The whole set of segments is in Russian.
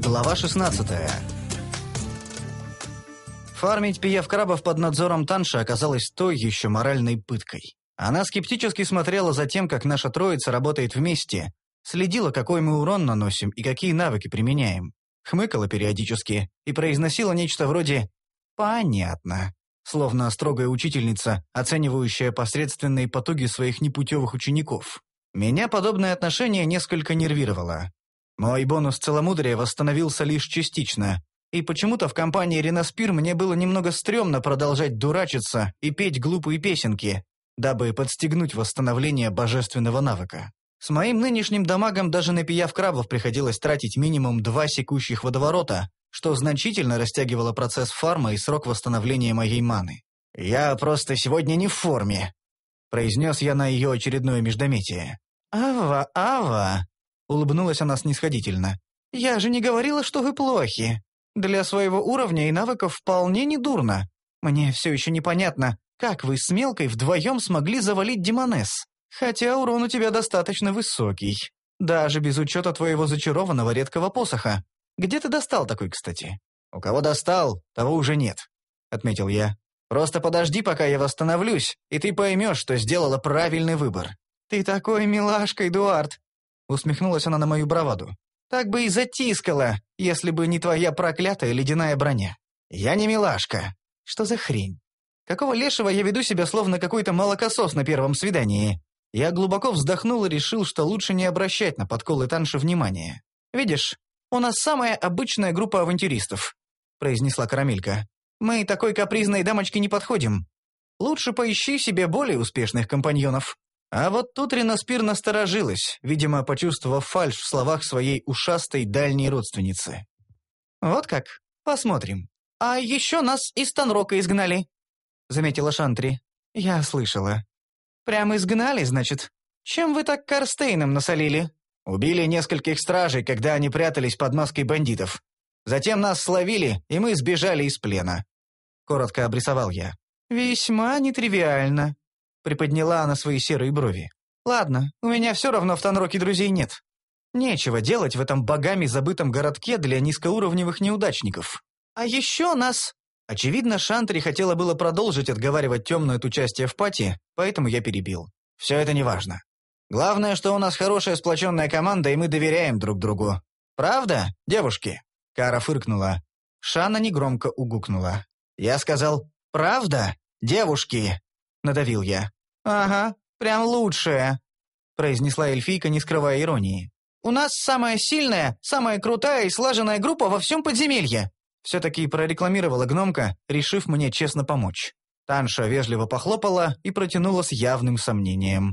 Глава 16. Фармить пиявкрабов под надзором Танши оказалось той еще моральной пыткой. Она скептически смотрела за тем, как наша троица работает вместе, следила, какой мы урон наносим и какие навыки применяем, хмыкала периодически и произносила нечто вроде «понятно», словно строгая учительница, оценивающая посредственные потуги своих непутевых учеников. Меня подобное отношение несколько нервировало. Мой бонус целомудрия восстановился лишь частично, и почему-то в компании Реноспир мне было немного стрёмно продолжать дурачиться и петь глупые песенки, дабы подстегнуть восстановление божественного навыка. С моим нынешним дамагом даже на пиявкрабов приходилось тратить минимум 2 секущих водоворота, что значительно растягивало процесс фарма и срок восстановления моей маны. «Я просто сегодня не в форме», — произнес я на ее очередное междометие. «Ава», — улыбнулась она снисходительно. «Я же не говорила, что вы плохи. Для своего уровня и навыков вполне недурно. Мне все еще непонятно, как вы с Мелкой вдвоем смогли завалить Демонесс, хотя урон у тебя достаточно высокий, даже без учета твоего зачарованного редкого посоха. Где ты достал такой, кстати?» «У кого достал, того уже нет», — отметил я. «Просто подожди, пока я восстановлюсь, и ты поймешь, что сделала правильный выбор». «Ты такой милашка, Эдуард!» — усмехнулась она на мою браваду. «Так бы и затискала, если бы не твоя проклятая ледяная броня». «Я не милашка». «Что за хрень? Какого лешего я веду себя словно какой-то молокосос на первом свидании?» Я глубоко вздохнул и решил, что лучше не обращать на подколы Танши внимания. «Видишь, у нас самая обычная группа авантюристов», — произнесла Карамелька. «Мы такой капризной дамочке не подходим. Лучше поищи себе более успешных компаньонов». А вот тут Реноспир насторожилась, видимо, почувствовав фальшь в словах своей ушастой дальней родственницы. «Вот как? Посмотрим. А еще нас из Танрока изгнали», — заметила Шантри. «Я слышала». «Прям изгнали, значит? Чем вы так Карстейном насолили?» «Убили нескольких стражей, когда они прятались под маской бандитов. Затем нас словили, и мы сбежали из плена», — коротко обрисовал я. «Весьма нетривиально», — приподняла она свои серые брови. «Ладно, у меня все равно в Танроке друзей нет. Нечего делать в этом богами забытом городке для низкоуровневых неудачников. А еще нас...» Очевидно, Шантри хотела было продолжить отговаривать темную от участия в пати, поэтому я перебил. «Все это неважно. Главное, что у нас хорошая сплоченная команда, и мы доверяем друг другу. Правда, девушки?» Кара фыркнула. Шана негромко угукнула. Я сказал «Правда, девушки?» Надавил я. «Ага, прям лучшая», — произнесла эльфийка, не скрывая иронии. «У нас самая сильная, самая крутая и слаженная группа во всем подземелье», — все-таки прорекламировала гномка, решив мне честно помочь. Танша вежливо похлопала и протянула с явным сомнением.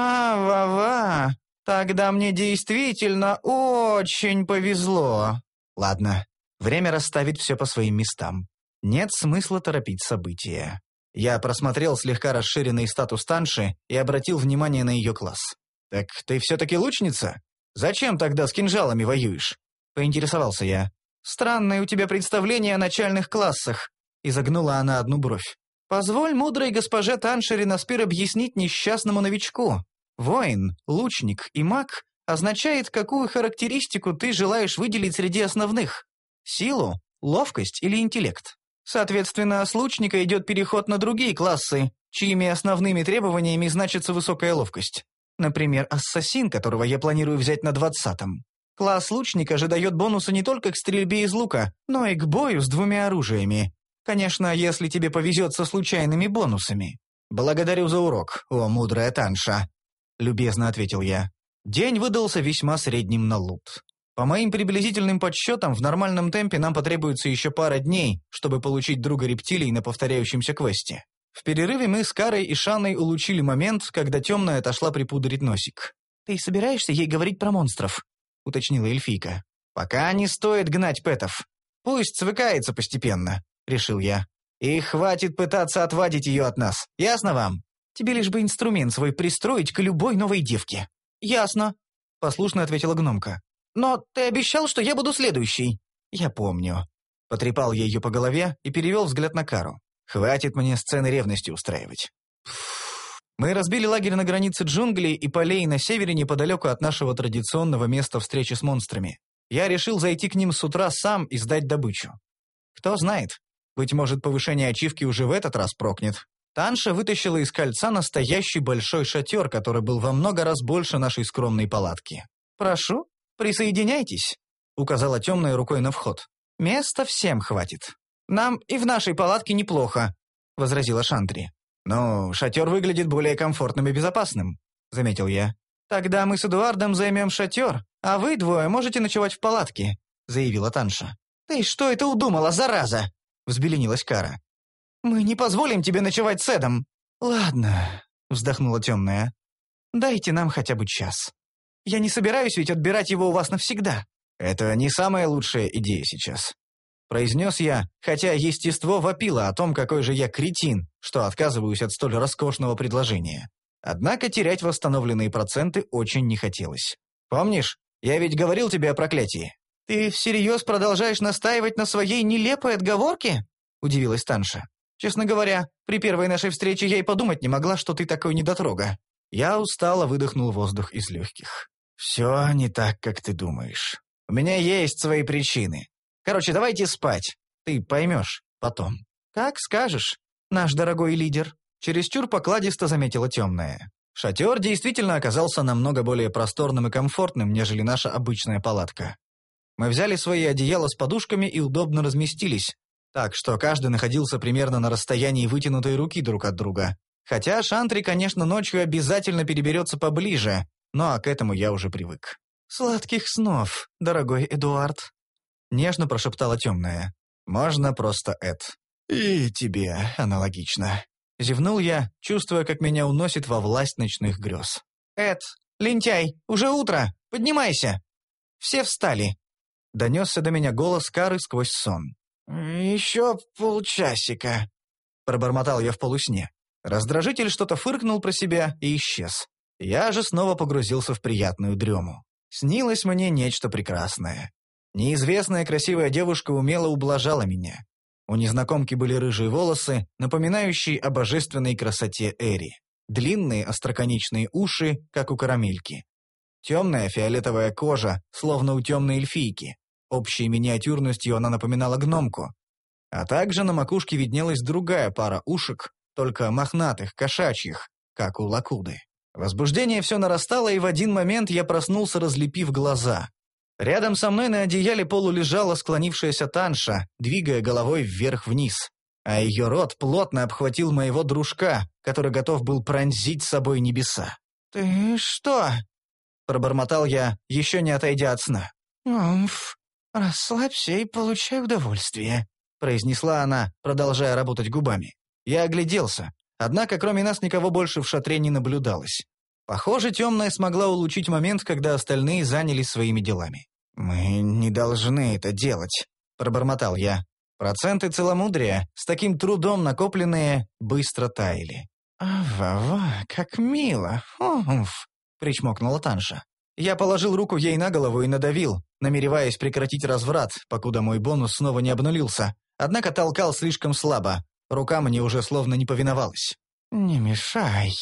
«Ва-ва, тогда мне действительно очень повезло». Ладно, время расставить все по своим местам. Нет смысла торопить события. Я просмотрел слегка расширенный статус Танши и обратил внимание на ее класс. «Так ты все-таки лучница? Зачем тогда с кинжалами воюешь?» — поинтересовался я. «Странное у тебя представление о начальных классах», — изогнула она одну бровь. «Позволь мудрой госпоже Танши Реноспир объяснить несчастному новичку. Воин, лучник и маг означает, какую характеристику ты желаешь выделить среди основных. Силу, ловкость или интеллект. Соответственно, с лучника идет переход на другие классы, чьими основными требованиями значится высокая ловкость. Например, ассасин, которого я планирую взять на 20-м. Класс лучника же дает бонусы не только к стрельбе из лука, но и к бою с 2 оружиями. Конечно, если тебе повезет со случайными бонусами». «Благодарю за урок, о мудрая Танша», — любезно ответил я. День выдался весьма средним на лут. По моим приблизительным подсчетам, в нормальном темпе нам потребуется еще пара дней, чтобы получить друга рептилий на повторяющемся квесте. В перерыве мы с Карой и Шаной улучили момент, когда темная отошла припудрить носик. «Ты собираешься ей говорить про монстров?» — уточнила эльфийка. «Пока не стоит гнать пэтов. Пусть свыкается постепенно», — решил я. «И хватит пытаться отвадить ее от нас. Ясно вам? Тебе лишь бы инструмент свой пристроить к любой новой девке». «Ясно», — послушно ответила гномка. «Но ты обещал, что я буду следующий». «Я помню». Потрепал я ее по голове и перевел взгляд на Кару. «Хватит мне сцены ревности устраивать». Мы разбили лагерь на границе джунглей и полей на севере неподалеку от нашего традиционного места встречи с монстрами. Я решил зайти к ним с утра сам и сдать добычу. Кто знает, быть может, повышение ачивки уже в этот раз прокнет. Танша вытащила из кольца настоящий большой шатер, который был во много раз больше нашей скромной палатки. «Прошу, присоединяйтесь», — указала темная рукой на вход. «Места всем хватит». «Нам и в нашей палатке неплохо», — возразила Шантри. «Ну, шатер выглядит более комфортным и безопасным», — заметил я. «Тогда мы с Эдуардом займем шатер, а вы двое можете ночевать в палатке», — заявила Танша. «Ты что это удумала, зараза?» — взбеленилась Кара. «Мы не позволим тебе ночевать с Эдом». «Ладно», — вздохнула темная. «Дайте нам хотя бы час. Я не собираюсь ведь отбирать его у вас навсегда». «Это не самая лучшая идея сейчас», — произнес я, хотя естество вопило о том, какой же я кретин, что отказываюсь от столь роскошного предложения. Однако терять восстановленные проценты очень не хотелось. «Помнишь, я ведь говорил тебе о проклятии?» «Ты всерьез продолжаешь настаивать на своей нелепой отговорке?» — удивилась Танша. «Честно говоря, при первой нашей встрече я и подумать не могла, что ты такой недотрога». Я устало выдохнул воздух из легких. «Все не так, как ты думаешь. У меня есть свои причины. Короче, давайте спать. Ты поймешь потом». «Как скажешь, наш дорогой лидер», — чересчур покладисто заметила темная. Шатер действительно оказался намного более просторным и комфортным, нежели наша обычная палатка. Мы взяли свои одеяла с подушками и удобно разместились, так что каждый находился примерно на расстоянии вытянутой руки друг от друга. Хотя Шантри, конечно, ночью обязательно переберется поближе, но к этому я уже привык. «Сладких снов, дорогой Эдуард», — нежно прошептала темная. «Можно просто Эд». «И тебе аналогично», — зевнул я, чувствуя, как меня уносит во власть ночных грез. «Эд, лентяй, уже утро, поднимайся!» Все встали. Донесся до меня голос Кары сквозь сон. «Еще полчасика», — пробормотал я в полусне. Раздражитель что-то фыркнул про себя и исчез. Я же снова погрузился в приятную дрему. Снилось мне нечто прекрасное. Неизвестная красивая девушка умело ублажала меня. У незнакомки были рыжие волосы, напоминающие о божественной красоте Эри. Длинные остроконечные уши, как у карамельки. Темная фиолетовая кожа, словно у темной эльфийки. Общей миниатюрностью она напоминала гномку. А также на макушке виднелась другая пара ушек, только мохнатых, кошачьих, как у лакуды. Возбуждение все нарастало, и в один момент я проснулся, разлепив глаза. Рядом со мной на одеяле полулежала склонившаяся Танша, двигая головой вверх-вниз. А ее рот плотно обхватил моего дружка, который готов был пронзить собой небеса. «Ты что?» — пробормотал я, еще не отойдя от сна. «Умф, расслабься и получай удовольствие», — произнесла она, продолжая работать губами. Я огляделся, однако кроме нас никого больше в шатре не наблюдалось. Похоже, темная смогла улучшить момент, когда остальные занялись своими делами. «Мы не должны это делать», — пробормотал я. Проценты целомудрия, с таким трудом накопленные, быстро таяли. «Ава-ва, как мило! Умф!» — причмокнула Танша. Я положил руку ей на голову и надавил, намереваясь прекратить разврат, покуда мой бонус снова не обнулился, однако толкал слишком слабо. Рука мне уже словно не повиновалась. «Не мешай.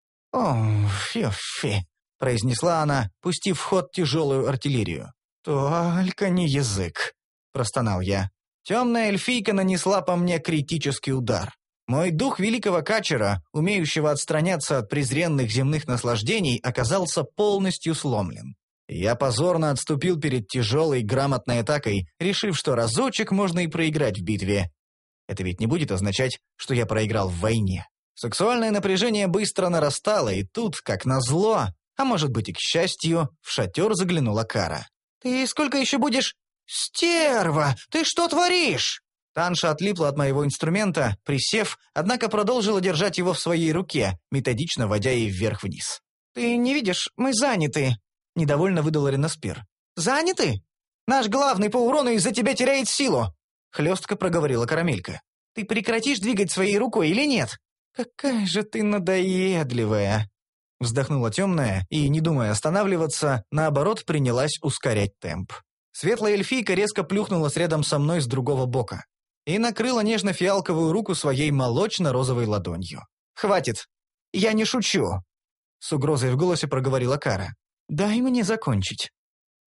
Фи-фи», — произнесла она, пустив в ход тяжелую артиллерию. «Только не язык», — простонал я. Темная эльфийка нанесла по мне критический удар. Мой дух великого качера, умеющего отстраняться от презренных земных наслаждений, оказался полностью сломлен. Я позорно отступил перед тяжелой грамотной атакой, решив, что разочек можно и проиграть в битве. Это ведь не будет означать, что я проиграл в войне. Сексуальное напряжение быстро нарастало, и тут, как назло, а может быть и к счастью, в шатер заглянула Кара. «Ты сколько еще будешь...» «Стерва! Ты что творишь?» Танша отлипла от моего инструмента, присев, однако продолжила держать его в своей руке, методично водя ей вверх-вниз. «Ты не видишь, мы заняты», — недовольно выдала Реноспир. «Заняты? Наш главный по урону из-за тебя теряет силу», — хлестко проговорила Карамелька. «Ты прекратишь двигать своей рукой или нет?» «Какая же ты надоедливая!» Вздохнула темная и, не думая останавливаться, наоборот принялась ускорять темп. Светлая эльфийка резко плюхнулась рядом со мной с другого бока и накрыла нежно-фиалковую руку своей молочно-розовой ладонью. «Хватит! Я не шучу!» С угрозой в голосе проговорила Кара. «Дай мне закончить».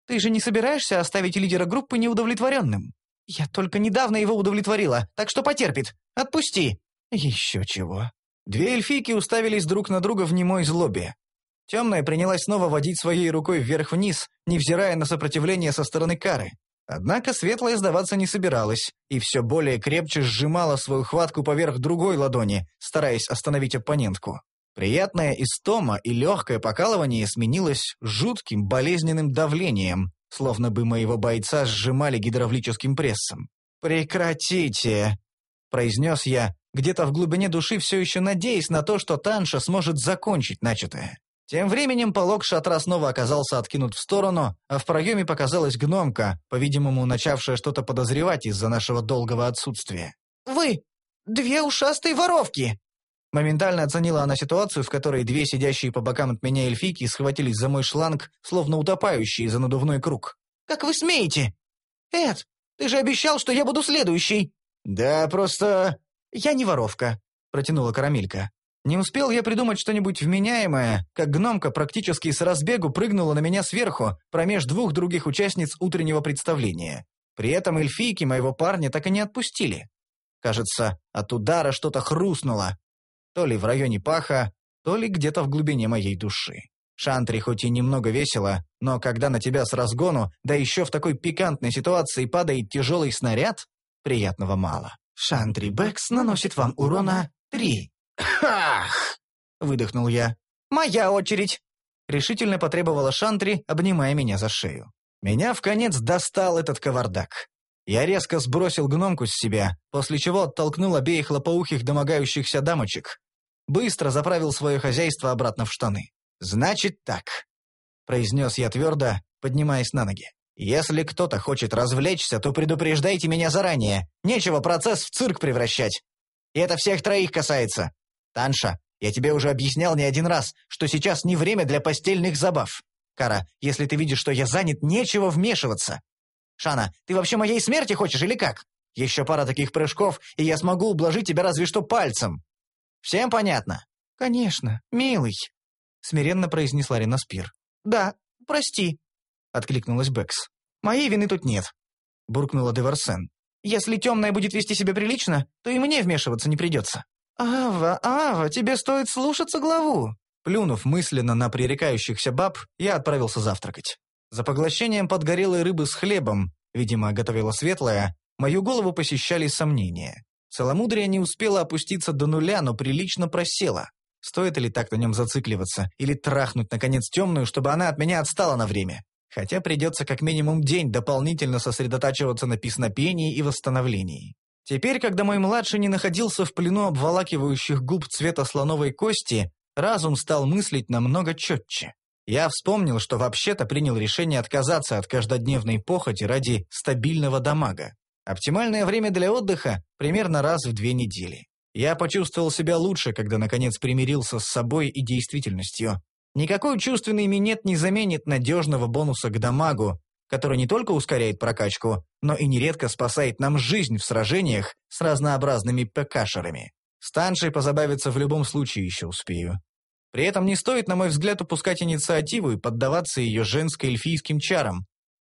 Ты же не собираешься оставить лидера группы неудовлетворенным? Я только недавно его удовлетворила, так что потерпит. Отпусти!» «Еще чего». Две эльфийки уставились друг на друга в немой злобе. Темная принялась снова водить своей рукой вверх-вниз, невзирая на сопротивление со стороны Кары. Однако Светлая сдаваться не собиралась и все более крепче сжимала свою хватку поверх другой ладони, стараясь остановить оппонентку. Приятная истома и легкое покалывание сменилось жутким болезненным давлением, словно бы моего бойца сжимали гидравлическим прессом. «Прекратите!» — произнес я, где-то в глубине души все еще надеясь на то, что Танша сможет закончить начатое. Тем временем полог шатра снова оказался откинут в сторону, а в проеме показалась гномка, по-видимому, начавшая что-то подозревать из-за нашего долгого отсутствия. «Вы! Две ушастые воровки!» Моментально оценила она ситуацию, в которой две сидящие по бокам от меня эльфийки схватились за мой шланг, словно утопающие за надувной круг. «Как вы смеете? Эд, ты же обещал, что я буду следующий!» «Да, просто...» «Я не воровка», — протянула Карамелька. Не успел я придумать что-нибудь вменяемое, как гномка практически с разбегу прыгнула на меня сверху, промеж двух других участниц утреннего представления. При этом эльфийки моего парня так и не отпустили. Кажется, от удара что-то хрустнуло. То ли в районе паха, то ли где-то в глубине моей души. Шантри хоть и немного весело, но когда на тебя с разгону, да еще в такой пикантной ситуации падает тяжелый снаряд, приятного мало. «Шантри Бэкс наносит вам урона 3. «Ах!» — выдохнул я. «Моя очередь!» — решительно потребовала Шантри, обнимая меня за шею. Меня вконец достал этот кавардак. Я резко сбросил гномку с себя, после чего оттолкнул обеих лопоухих домогающихся дамочек. Быстро заправил свое хозяйство обратно в штаны. «Значит так», — произнес я твердо, поднимаясь на ноги. «Если кто-то хочет развлечься, то предупреждайте меня заранее. Нечего процесс в цирк превращать. И это всех троих касается. Танша, я тебе уже объяснял не один раз, что сейчас не время для постельных забав. Кара, если ты видишь, что я занят, нечего вмешиваться. Шана, ты вообще моей смерти хочешь или как? Еще пара таких прыжков, и я смогу ублажить тебя разве что пальцем. Всем понятно?» «Конечно, милый», — смиренно произнесла Ренаспир. «Да, прости», — откликнулась Бэкс. «Моей вины тут нет», — буркнула Деварсен. «Если темная будет вести себя прилично, то и мне вмешиваться не придется». «Ава, тебе стоит слушаться главу!» Плюнув мысленно на пререкающихся баб, я отправился завтракать. За поглощением подгорелой рыбы с хлебом, видимо, готовила Светлая, мою голову посещали сомнения. Целомудрие не успело опуститься до нуля, но прилично просело. Стоит ли так на нем зацикливаться, или трахнуть, наконец, темную, чтобы она от меня отстала на время? Хотя придется как минимум день дополнительно сосредотачиваться на песнопении и восстановлении. Теперь, когда мой младший не находился в плену обволакивающих губ цвета слоновой кости, разум стал мыслить намного четче. Я вспомнил, что вообще-то принял решение отказаться от каждодневной похоти ради стабильного дамага. Оптимальное время для отдыха – примерно раз в 2 недели. Я почувствовал себя лучше, когда наконец примирился с собой и действительностью. Никакой чувственный минет не заменит надежного бонуса к дамагу, который не только ускоряет прокачку, но и нередко спасает нам жизнь в сражениях с разнообразными ПКшерами. С Таншей позабавиться в любом случае еще успею. При этом не стоит, на мой взгляд, упускать инициативу и поддаваться ее женско-эльфийским чарам.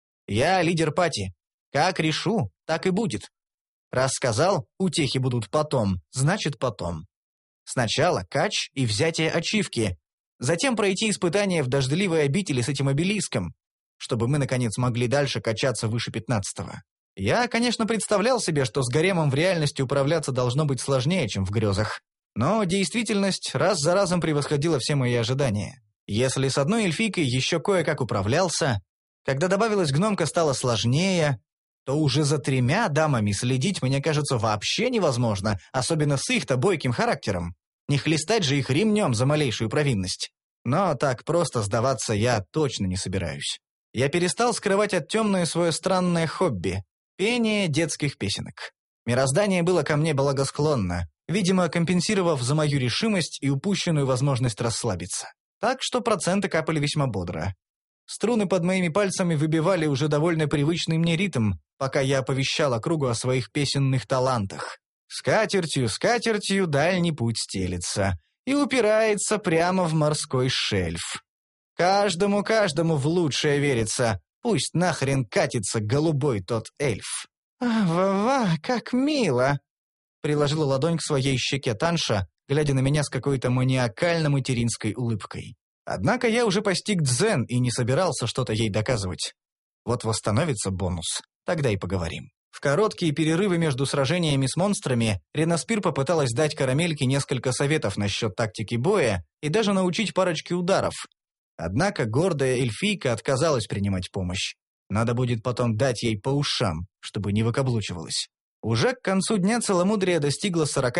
Я лидер пати. Как решу, так и будет. Раз сказал, утехи будут потом, значит потом. Сначала кач и взятие ачивки, затем пройти испытания в дождливой обители с этим обелиском, чтобы мы, наконец, могли дальше качаться выше 15-го. Я, конечно, представлял себе, что с гаремом в реальности управляться должно быть сложнее, чем в грезах. Но действительность раз за разом превосходила все мои ожидания. Если с одной эльфийкой еще кое-как управлялся, когда добавилась гномка, стало сложнее, то уже за 3 дамами следить, мне кажется, вообще невозможно, особенно с их-то бойким характером. Не хлестать же их ремнем за малейшую провинность. Но так просто сдаваться я точно не собираюсь. Я перестал скрывать от темной свое странное хобби – пение детских песенок. Мироздание было ко мне благосклонно, видимо, компенсировав за мою решимость и упущенную возможность расслабиться. Так что проценты капали весьма бодро. Струны под моими пальцами выбивали уже довольно привычный мне ритм, пока я оповещал округу о своих песенных талантах. Скатертью, скатертью дальний путь стелется и упирается прямо в морской шельф. Каждому в лучшее верится. Пусть нахрен катится голубой тот эльф. Ва-ва, как мило!» Приложила ладонь к своей щеке Танша, глядя на меня с какой-то маниакально-материнской улыбкой. Однако я уже постиг дзен и не собирался что-то ей доказывать. Вот восстановится бонус, тогда и поговорим. В короткие перерывы между сражениями с монстрами Реноспир попыталась дать Карамельке несколько советов насчет тактики боя и даже научить парочке ударов. Однако гордая эльфийка отказалась принимать помощь. Надо будет потом дать ей по ушам, чтобы не выкаблучивалась. Уже к концу дня целомудрие достигло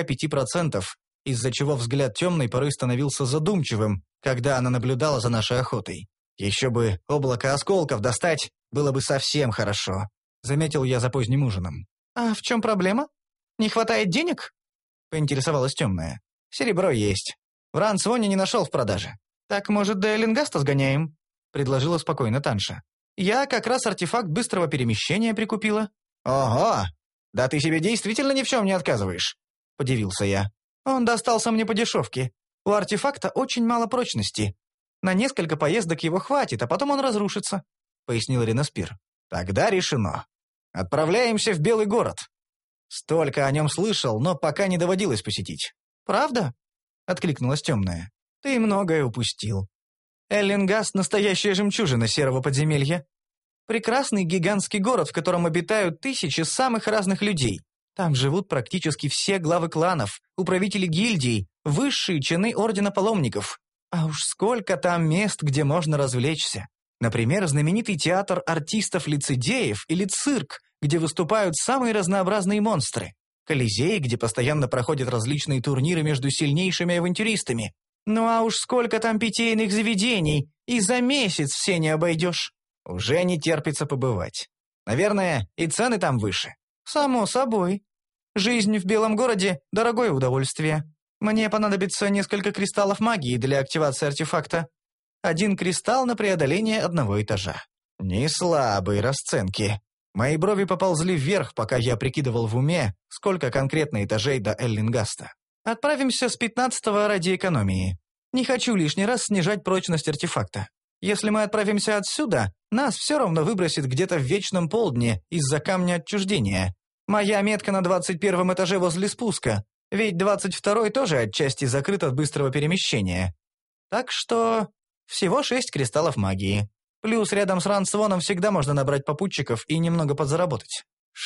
45%, из-за чего взгляд темной порой становился задумчивым, когда она наблюдала за нашей охотой. Еще бы облако осколков достать, было бы совсем хорошо, заметил я за поздним ужином. «А в чем проблема? Не хватает денег?» Поинтересовалась темная. «Серебро есть. В Рансвоне не нашел в продаже». «Так, может, до Эллингаста сгоняем?» предложила спокойно Танша. «Я как раз артефакт быстрого перемещения прикупила». «Ого! Да ты себе действительно ни в чем не отказываешь», — подивился я. «Он достался мне по дешевке. У артефакта очень мало прочности. На несколько поездок его хватит, а потом он разрушится», — пояснил Реноспир. «Тогда решено. Отправляемся в Белый город. Столько о нем слышал, но пока не доводилось посетить». «Правда?» — откликнулась темная. «Ты многое упустил. Эллингаст — настоящая жемчужина серого подземелья. Прекрасный гигантский город, в котором обитают тысячи самых разных людей. Там живут практически все главы кланов, управители гильдий, высшие чины Ордена Паломников. А уж сколько там мест, где можно развлечься. Например, знаменитый театр артистов-лицедеев или цирк, где выступают самые разнообразные монстры. Колизей, где постоянно проходят различные турниры между сильнейшими авантюристами. Ну а уж сколько там питейных заведений, и за месяц все не обойдешь. Уже не терпится побывать. Наверное, и цены там выше. Само собой. Жизнь в Белом городе – дорогое удовольствие. Мне понадобится несколько кристаллов магии для активации артефакта. 1 кристалл на преодоление одного этажа. Не слабые расценки. Мои брови поползли вверх, пока я прикидывал в уме, сколько конкретно этажей до Эллингаста. Отправимся с 15-го ради экономии. Не хочу лишний раз снижать прочность артефакта. Если мы отправимся отсюда, нас все равно выбросит где-то в вечном полдне из-за камня отчуждения. Моя метка на 21 этаже возле спуска, ведь 22-й тоже отчасти закрыт от быстрого перемещения. Так что всего 6 кристаллов магии. Плюс рядом с Рансвоном всегда можно набрать попутчиков и немного подзаработать.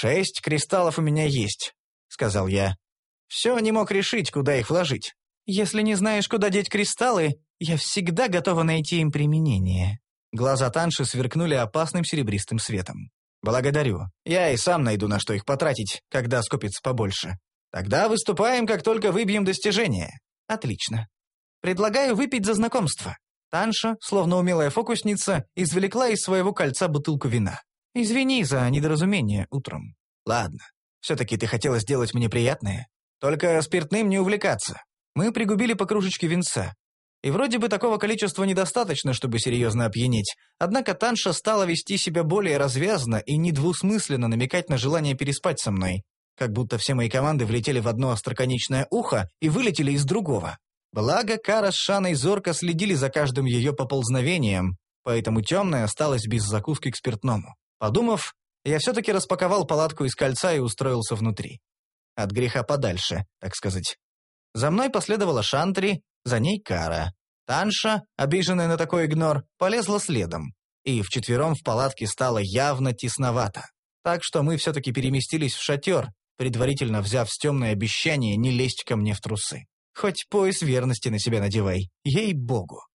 6 кристаллов у меня есть, сказал я. Все не мог решить, куда их вложить. Если не знаешь, куда деть кристаллы, я всегда готова найти им применение». Глаза Танши сверкнули опасным серебристым светом. «Благодарю. Я и сам найду, на что их потратить, когда скопится побольше. Тогда выступаем, как только выбьем достижение». «Отлично. Предлагаю выпить за знакомство». Танша, словно умелая фокусница, извлекла из своего кольца бутылку вина. «Извини за недоразумение утром». «Ладно. Все-таки ты хотела сделать мне приятное. Только спиртным не увлекаться». Мы пригубили по кружечке винца. И вроде бы такого количества недостаточно, чтобы серьезно опьянеть. Однако Танша стала вести себя более развязно и недвусмысленно намекать на желание переспать со мной. Как будто все мои команды влетели в одно остроконечное ухо и вылетели из другого. Благо, Кара с Шаной зорко следили за каждым ее поползновением, поэтому темная осталась без закуски к спиртному. Подумав, я все-таки распаковал палатку из кольца и устроился внутри. От греха подальше, так сказать. За мной последовала Шантри, за ней Кара. Танша, обиженная на такой игнор, полезла следом. И вчетвером в палатке стало явно тесновато. Так что мы все-таки переместились в шатер, предварительно взяв с темной обещание не лезть ко мне в трусы. Хоть пояс верности на себя надевай, ей-богу.